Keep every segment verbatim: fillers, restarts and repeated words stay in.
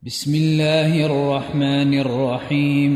بسم الله الرحمن الرحيم.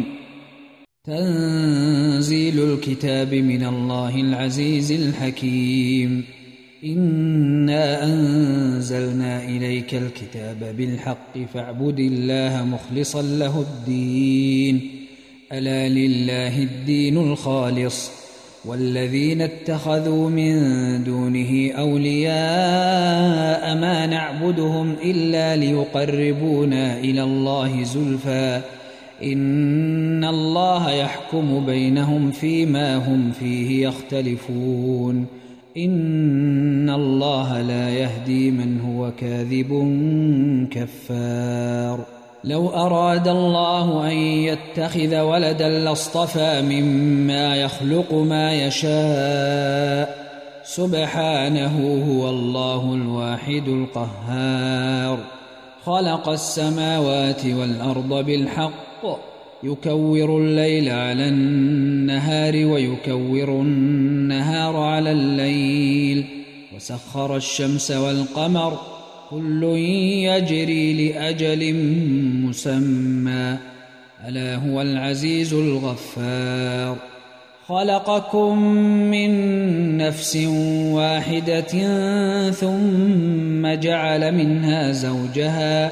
تنزيل الكتاب من الله العزيز الحكيم. إنا أنزلنا إليك الكتاب بالحق فاعبد الله مخلصا له الدين. ألا لله الدين الخالص والذين اتخذوا من دونه أولياء ما نعبدهم إلا ليقربونا إلى الله زلفى إن الله يحكم بينهم فيما هم فيه يختلفون. إن الله لا يهدي من هو كاذب كفار. لو أراد الله أن يتخذ ولدا لاصطفى مما يخلق ما يشاء سبحانه هو الله الواحد القهار. خلق السماوات والأرض بالحق يكور الليل على النهار ويكور النهار على الليل وسخر الشمس والقمر كل يجري لأجل مسمى ألا هو العزيز الغفار. خلقكم من نفس واحدة ثم جعل منها زوجها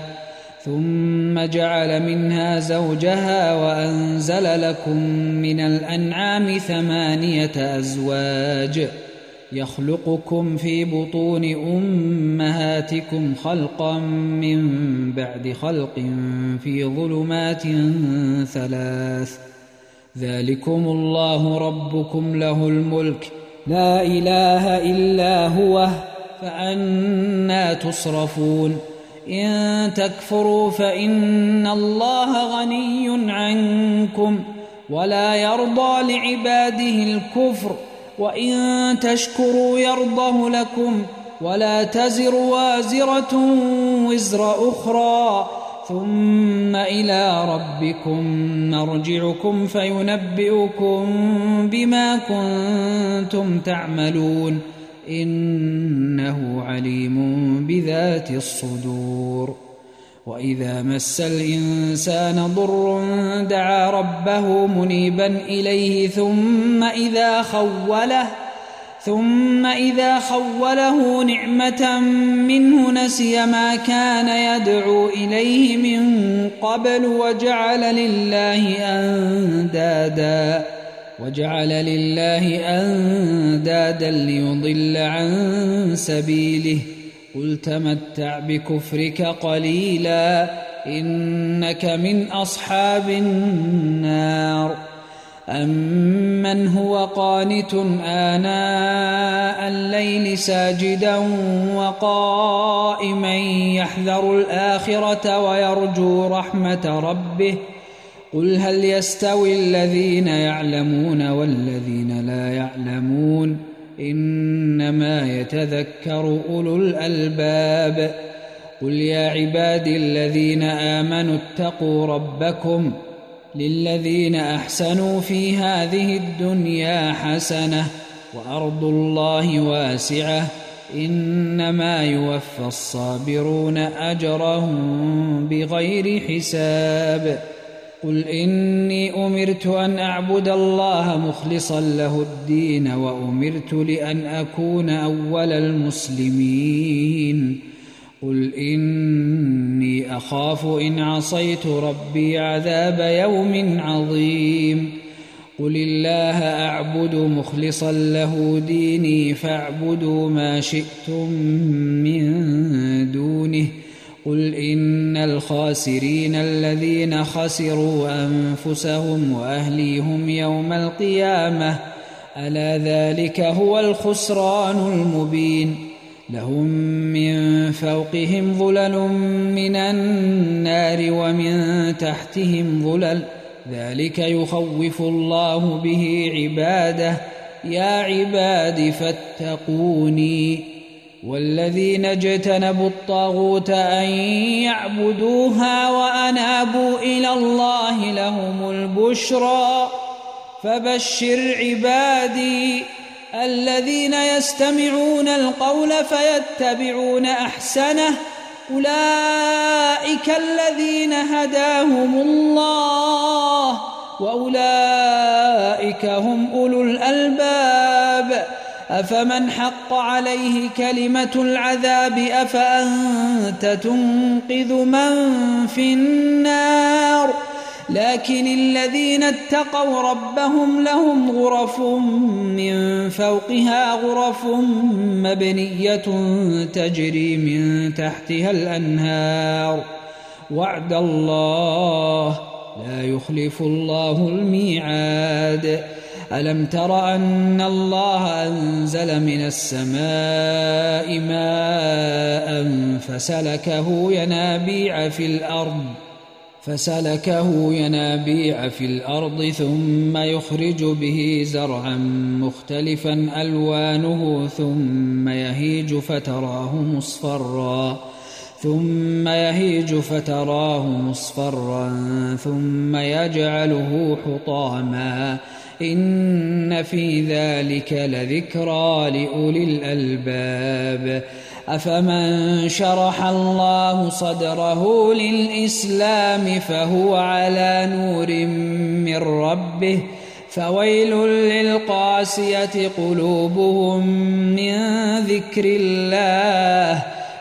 ثم جعل منها زوجها وأنزل لكم من الأنعام ثمانية أزواج يخلقكم في بطون أمهاتكم خلقا من بعد خلق في ظلمات ثلاث ذلكم الله ربكم له الملك لا إله إلا هو فأنى تصرفون. إن تكفروا فإن الله غني عنكم ولا يرضى لعباده الكفر وإن تشكروا يرضه لكم ولا تزر وازرة وزر أخرى ثم إلى ربكم مرجعكم فينبئكم بما كنتم تعملون إنه عليم بذات الصدور. وإذا مس الإنسان ضر دعا ربه منيبا إليه ثم إذا خوله ثم إذا خوله نعمة منه نسي ما كان يدعو إليه من قبل وجعل لله أندادا وجعل لله أندادا ليضل عن سبيله قل تمتع بكفرك قليلا إنك من أصحاب النار. أمن هو قانت آناء الليل ساجدا وقائما يحذر الآخرة ويرجو رحمة ربه قل هل يستوي الذين يعلمون والذين لا يعلمون إنما يتذكر أولو الألباب. قل يا عبادي الذين آمنوا اتقوا ربكم للذين أحسنوا في هذه الدنيا حسنة وأرض الله واسعة إنما يوفى الصابرون أجرهم بغير حساب. قل إني أمرت أن أعبد الله مخلصا له الدين وأمرت لأن أكون أول المسلمين. قل إني أخاف إن عصيت ربي عذاب يوم عظيم. قل الله أعبد مخلصا له ديني فاعبدوا ما شئتم من دونه. قل إن الخاسرين الذين خسروا أنفسهم وأهليهم يوم القيامة ألا ذلك هو الخسران المبين. لهم من فوقهم ظلل من النار ومن تحتهم ظلل ذلك يخوف الله به عباده يا عباد فاتقوني. والذين اجتنبوا الطاغوت أن يعبدوها وأنابوا إلى الله لهم البشرى فبشر عبادي الذين يستمعون القول فيتبعون أحسنه أولئك الذين هداهم الله وأولئك هم أولو الألباب أفمن حق عليه كلمة العذاب أفأنت تنقذ من في النار لكن الذين اتقوا ربهم لهم غرف من فوقها غرف مبنية تجري من تحتها الأنهار وعد الله لا يخلف الله الميعاد ألم تر أن الله أنزل من السماء ماء فسلكه ينابيع في الأرض فسلكه ينابيع في الأرض ثم يخرج به زرعا مختلفا ألوانه ثم يهيج فتراه مصفرا ثم يهيج فتراه مصفرا ثم يجعله حطاما إن في ذلك لذكرى لأولي الألباب أفمن شرح الله صدره للإسلام فهو على نور من ربه فويل للقاسية قلوبهم من ذكر الله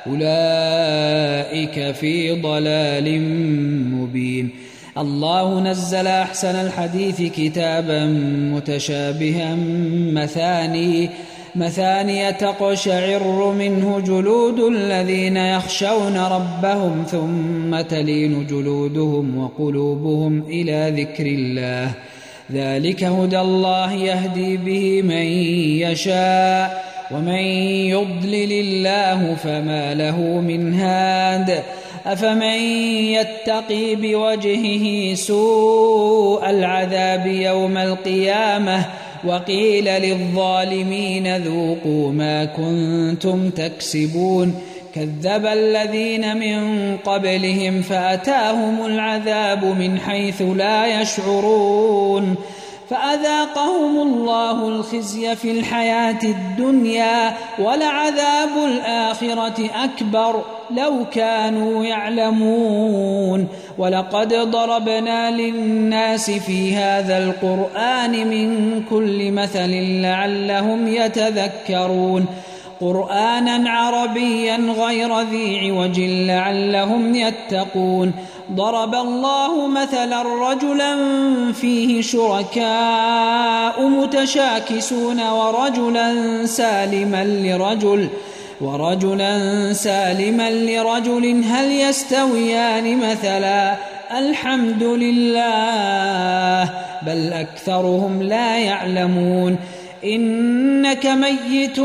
أولئك في ضلال مبين الله نزل أحسن الحديث كتابا متشابها مثاني مثانية تقشعر منه جلود الذين يخشون ربهم ثم تلين جلودهم وقلوبهم إلى ذكر الله ذلك هدى الله يهدي به من يشاء ومن يضلل الله فما له من هاد أفمن يتقي بوجهه سوء العذاب يوم القيامة وقيل للظالمين ذوقوا ما كنتم تكسبون كذب الذين من قبلهم فأتاهم العذاب من حيث لا يشعرون فأذاقهم الله الخزي في الحياة الدنيا ولعذاب الآخرة أكبر لو كانوا يعلمون ولقد ضربنا للناس في هذا القرآن من كل مثل لعلهم يتذكرون قرآنا عربيا غير ذي عوج لعلهم يتقون ضرب الله مثلا رجلا فيه شركاء متشاكسون ورجلا سالما لرجل ورجلا سالما لرجل هل يستويان مثلا الحمد لله بل أكثرهم لا يعلمون إنك ميت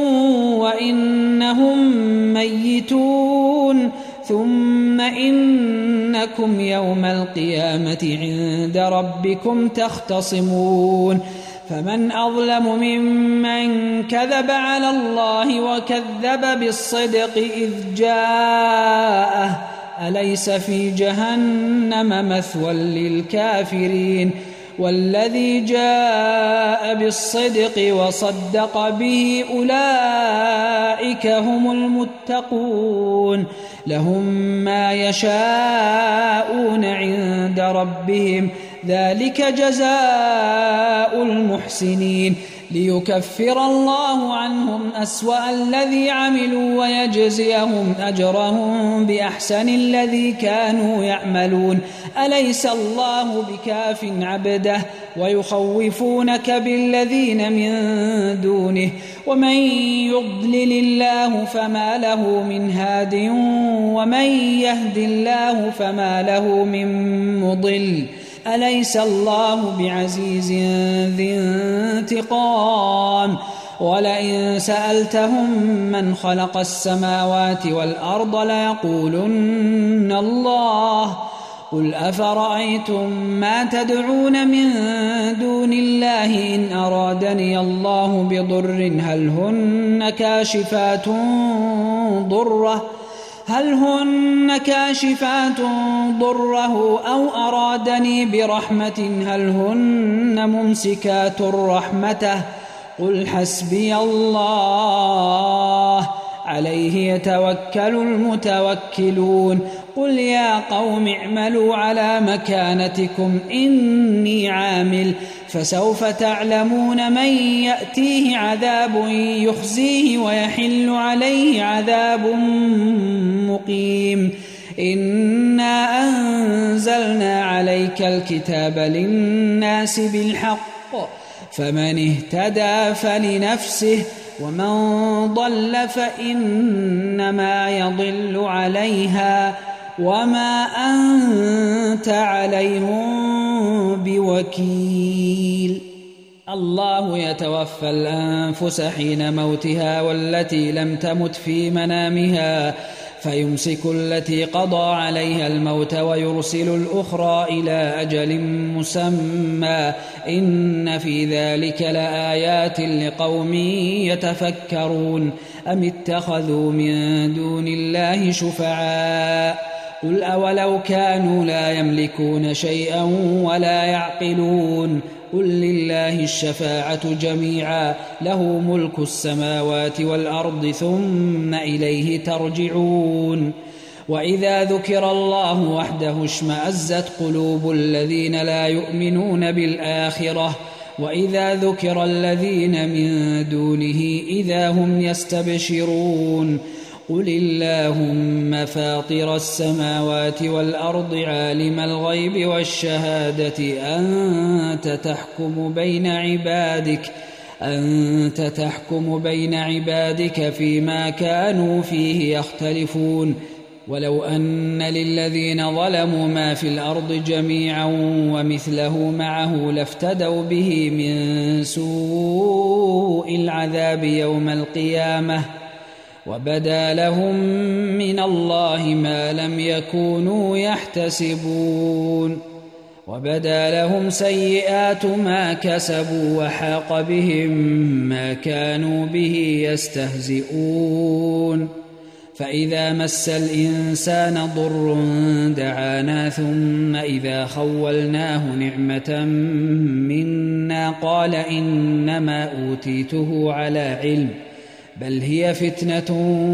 وإنهم ميتون ثم إنكم يوم القيامة عند ربكم تختصمون فمن أظلم ممن كذب على الله وكذب بالصدق إذ جاءه أليس في جهنم مثوى للكافرين والذي جاء بالصدق وصدق به أولئك هم المتقون لهم ما يشاءون عند ربهم ذلك جزاء المحسنين ليكفر الله عنهم أسوأ الذي عملوا ويجزيهم أجرهم بأحسن الذي كانوا يعملون أليس الله بكاف عبده ويخوفونك بالذين من دونه ومن يضلل الله فما له من هاد ومن يهد الله فما له من مضل أليس الله بعزيز ذي انتقام ولئن سألتهم من خلق السماوات والأرض ليقولن الله قل أفرأيتم ما تدعون من دون الله إن أرادني الله بضر هل هن كاشفات ضره هل هن كاشفات ضره أو أرادني برحمة هل هن ممسكات رحمته قل حسبي الله عليه يتوكل المتوكلون قل يا قوم اعملوا على مكانتكم إني عامل فسوف تعلمون من يأتيه عذاب يخزيه ويحل عليه عذاب مقيم إنا أنزلنا عليك الكتاب للناس بالحق فمن اهتدى فلنفسه ومن ضل فإنما يضل عليها وما أنت عليهم بوكيل الله يتوفى الأنفس حين موتها والتي لم تمت في منامها فيمسك التي قضى عليها الموت ويرسل الأخرى إلى أجل مسمى إن في ذلك لآيات لقوم يتفكرون أم اتخذوا من دون الله شفعاء قل أولو كانوا لا يملكون شيئا ولا يعقلون قل لله الشفاعة جميعا له ملك السماوات والأرض ثم إليه ترجعون وإذا ذكر الله وحده اشمأزت قلوب الذين لا يؤمنون بالآخرة وإذا ذكر الذين من دونه إذا هم يستبشرون قل اللهم فاطر السماوات والأرض عالم الغيب والشهادة أنت تحكم بين عبادك أنت تحكم بين عبادك فيما كانوا فيه يختلفون ولو أن للذين ظلموا ما في الأرض جميعا ومثله معه لافتدوا به من سوء العذاب يوم القيامة وبدا لهم من الله ما لم يكونوا يحتسبون وبدا لهم سيئات ما كسبوا وحاق بهم ما كانوا به يستهزئون فإذا مس الإنسان ضر دعانا ثم إذا خولناه نعمة منا قال إنما أوتيته على علم بل هي فتنة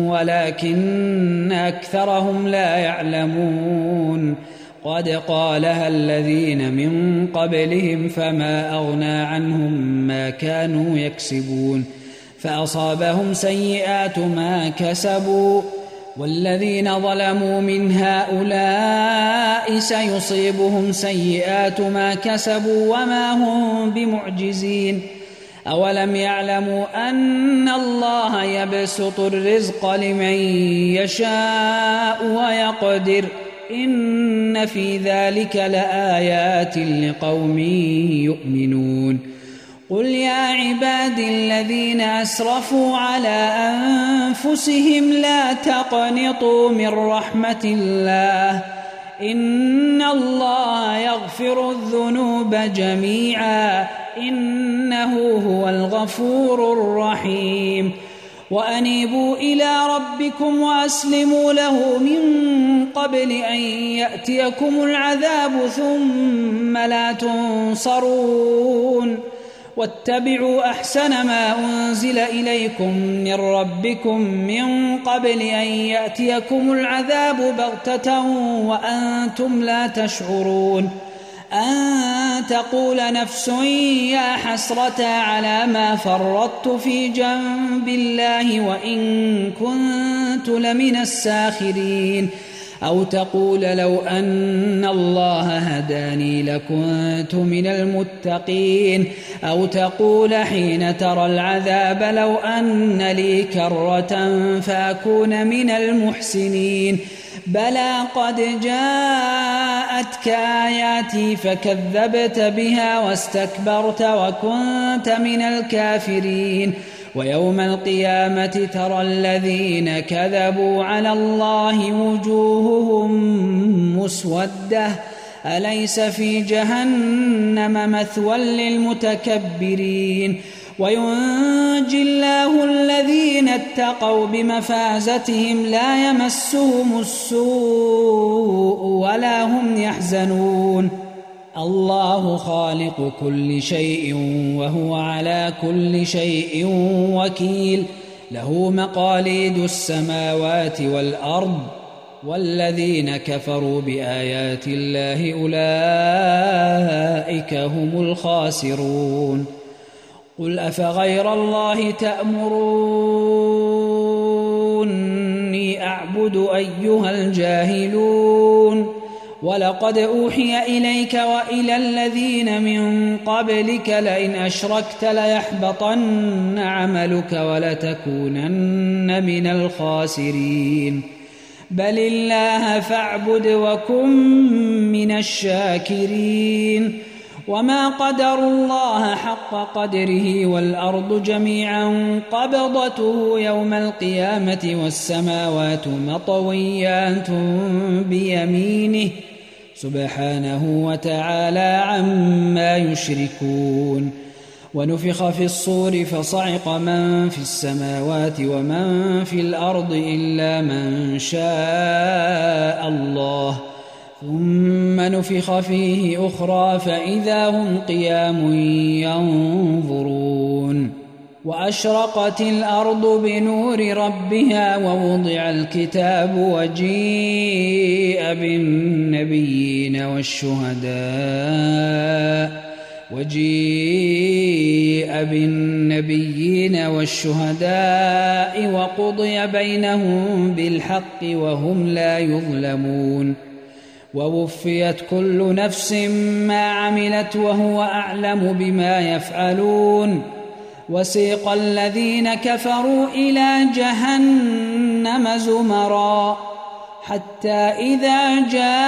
ولكن أكثرهم لا يعلمون قد قالها الذين من قبلهم فما أغنى عنهم ما كانوا يكسبون فأصابهم سيئات ما كسبوا والذين ظلموا من هؤلاء سيصيبهم سيئات ما كسبوا وما هم بمعجزين أولم يعلموا أن الله يبسط الرزق لمن يشاء ويقدر إن في ذلك لآيات لقوم يؤمنون قل يا عبادي الذين أسرفوا على أنفسهم لا تقنطوا من رحمة الله إن الله يغفر الذنوب جميعا إنه هو الغفور الرحيم وأنيبوا إلى ربكم وأسلموا له من قبل أن يأتيكم العذاب ثم لا تنصرون واتبعوا أحسن ما أنزل إليكم من ربكم من قبل أن يأتيكم العذاب بغتة وأنتم لا تشعرون أن تقول نفس يا حسرة على ما فرطت في جنب الله وإن كنت لمن الساخرين أو تقول لو أن الله هداني لكنت من المتقين أو تقول حين ترى العذاب لو أن لي كرة فأكون من المحسنين بلى قد جاءتك آياتي فكذبت بها واستكبرت وكنت من الكافرين ويوم القيامة ترى الذين كذبوا على الله وجوههم مسودة أليس في جهنم مثوى للمتكبرين وينجي الله الذين اتقوا بمفازتهم لا يمسهم السوء ولا هم يحزنون الله خالق كل شيء وهو على كل شيء وكيل له مقاليد السماوات والأرض والذين كفروا بآيات الله أولئك هم الخاسرون قل أفغير الله تأمروني أعبد أيها الجاهلون ولقد أوحي إليك وإلى الذين من قبلك لئن أشركت ليحبطن عملك ولتكونن من الخاسرين بل الله فاعبد وكن من الشاكرين وما قدروا الله حق قدره والأرض جميعا قبضته يوم القيامة والسماوات مطويات بيمينه سبحانه وتعالى عما يشركون ونفخ في الصور فصعق من في السماوات ومن في الأرض إلا من شاء الله ثم نفخ فيه أخرى فإذا هم قيام ينظرون وأشرقت الأرض بنور ربها ووضع الكتاب وجيء بالنبيين والشهداء وجيء بالنبيين والشهداء وقضي بينهم بالحق وهم لا يظلمون ووفيت كل نفس ما عملت وهو أعلم بما يفعلون وسيق الذين كفروا إلى جهنم زمرا حتى إذا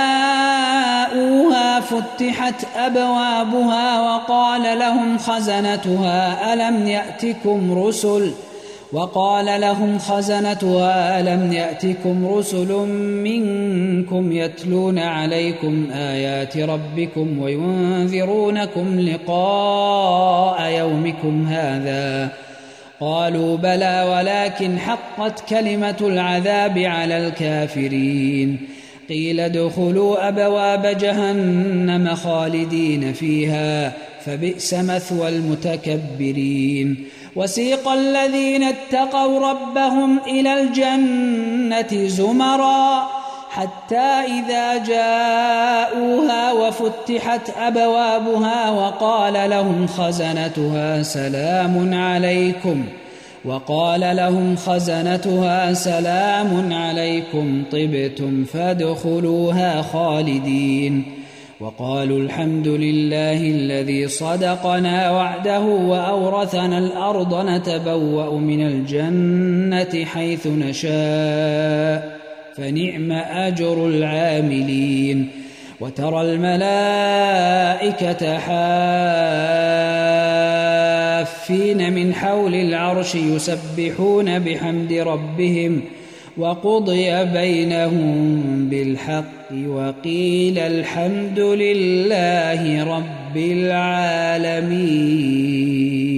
جاءوها فتحت أبوابها وقال لهم خزنتها ألم يأتكم رسل وقال لهم خزنتها ألم يأتكم رسل منكم يتلون عليكم آيات ربكم وينذرونكم لقاء يومكم هذا قالوا بلى ولكن حقت كلمة العذاب على الكافرين قيل ادخلوا أبواب جهنم خالدين فيها فبئس مثوى المتكبرين وسيق الذين اتقوا ربهم إلى الجنة زمرا حتى إذا جاءوها وفتحت أبوابها وقال لهم خزنتها سلام عليكم وقال لهم خزنتها سلام عليكم طبتم فادخلوها خالدين وقالوا الحمد لله الذي صدقنا وعده وأورثنا الأرض نتبوأ من الجنة حيث نشاء فنعم أجر العاملين وترى الملائكة حافين من حول العرش يسبحون بحمد ربهم وقضي بينهم بالحق وقيل الحمد لله رب العالمين.